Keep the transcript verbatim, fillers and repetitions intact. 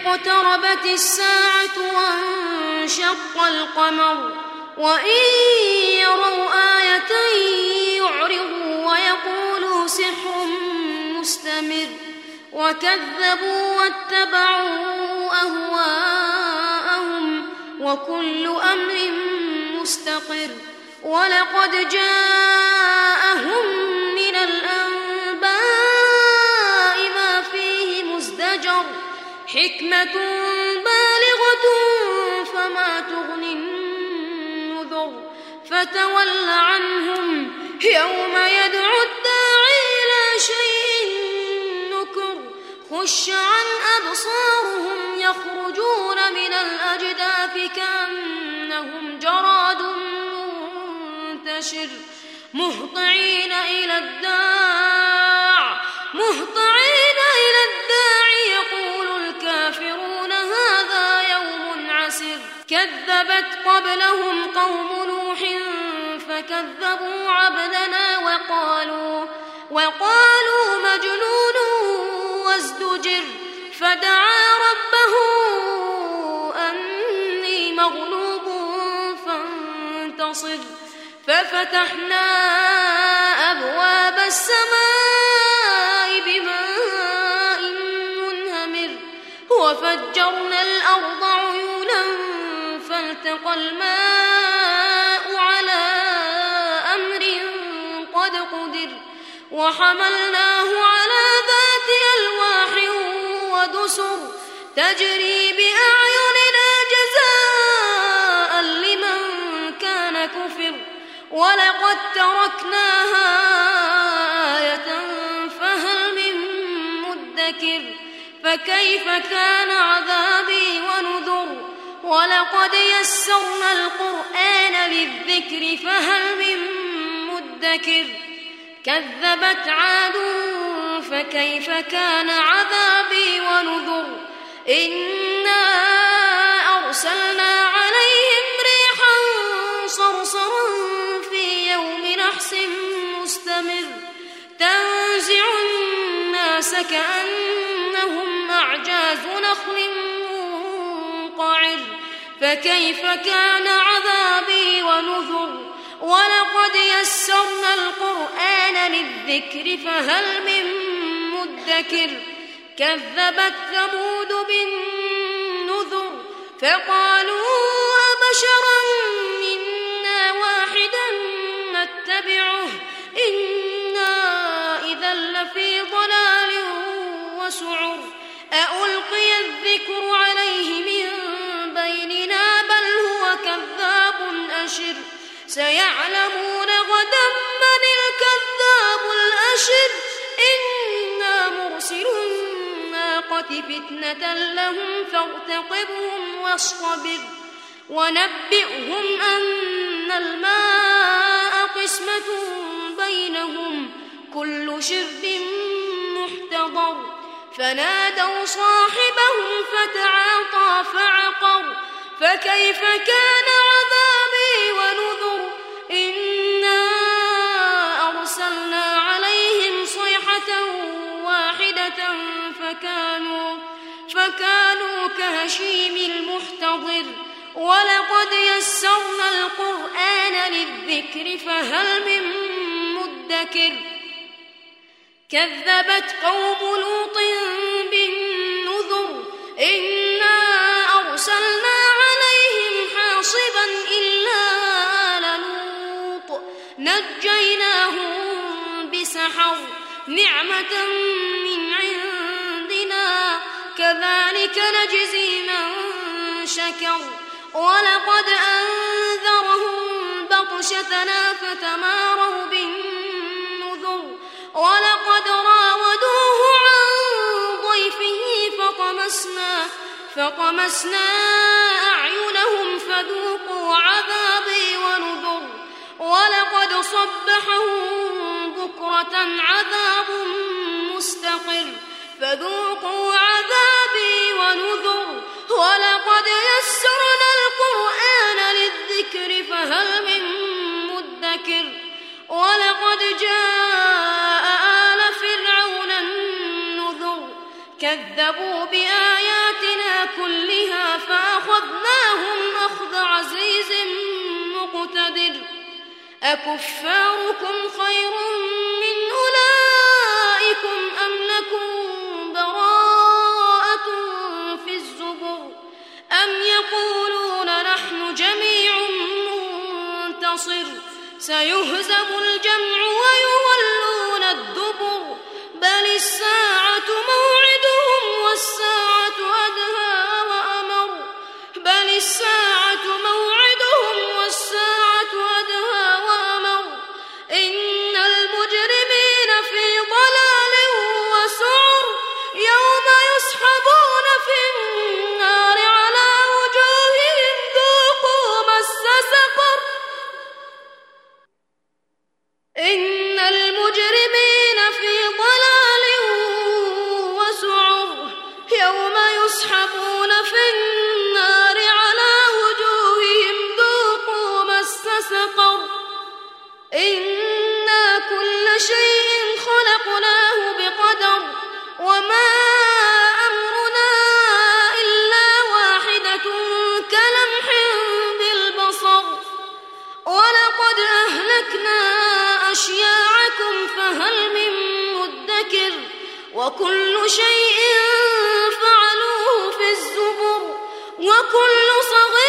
اقتربت الساعة وانشق القمر وإن يروا آية يعرضوا ويقولوا سحر مستمر وكذبوا واتبعوا أهواءهم وكل أمر مستقر ولقد جاءهم من الأنباء ما فيه مزدجر حكمة بالغة فما تغني النذر فتول عنهم يوم يدعو الداعي إلى شيء نكر خش عن أبصارهم يخرجون من الأجداث كأنهم جراد منتشر مهطعين إلى الداع مهطعين إلى الداع يقول الكافرون هذا يوم عسر كذبت قبلهم قوم نوح فكذبوا عبدنا وقالوا وقالوا مجنون وازدجر فدعا ربه أني مغلوب فانتصر ففتحنا أبواب السماء بماء منهمر وفجرنا الأرض عيونا فالتقى الماء على أمر قد قدر وحملناه على ذات ألواح ودسر تجري بأعيننا جزاء لمن كان كفر ولقد تركناها آية فهل من مدكر فكيف كان عذابي ونذر ولقد يسرنا القرآن للذكر فهل من مدكر كذبت عاد فكيف كان عذابي ونذر إنا أرسلنا عليهم ريحا صرصرا في يوم نحس مستمر تنزع الناس كأنهم أعجاز نخل منقعر فكيف كان عذابي ونذر ولقد يسرنا القرآن للذكر فهل من مدكر كذبت ثمود بالنذر فقالوا أبشرا منا واحدا نتبعه إنا إذا لفي ضلال وسعر أألقي الذكر عليه من بيننا بل هو كذاب أشر سيعلمون غدا من الكذاب الأشر إنا مرسل الناقة فتنة لهم فارتقبهم واصطبر ونبئهم أن الماء قسمة بينهم كل شرب محتضر فنادوا صاحبهم فتعاطى فعقر فكيف كان عذابي ونذر إنا أرسلنا عليهم صيحة واحدة فكانوا فكانوا كهشيم المحتضر ولقد يسرنا القرآن للذكر فهل من مدكر كذبت قوم لوط بالنذر إنا أرسلنا عليهم حاصبا إلا آل لوط نجيناهم بسحر نعمة من عندنا كذلك نجزي من شكر ولقد أنذرهم بطشتنا فتماروا بالنذر ولقد راودوه عن ضيفه فطمسنا فطمسنا أعينهم فذوقوا عذابي ونذر ولقد صبحهم بكرة عذاب مستقر فذوقوا عذابي ونذر ولقد يسرنا القرآن للذكر فهل من مدكر ولقد جاء آل فرعون النذر كذبوا بآياتنا أكفاركم خير من أولئكم أم لكم براءة في الزبر أم يقولون نحن جميع منتصر سيهزم الجمع ويولون الدبر بل الساعة موعدهم والساعة أدهى وأمر بل الساعة موعدهم والساعة أدهى وأمر إن المجرمين في ضلال وسعر يوم يسحبون في النار على وجوههم ذوقوا مس سقر إن المجرمين في ضلال وسعر يوم يسحبون في النار على وجوههم ذوقوا مس سقر إنا كل شيء خلقناه بقدر وما أمرنا إلا واحدة كلمح بالبصر ولقد أهلكنا أشياعكم فهل من مدكر وكل شيء فعلوه في الزبر وكل صغير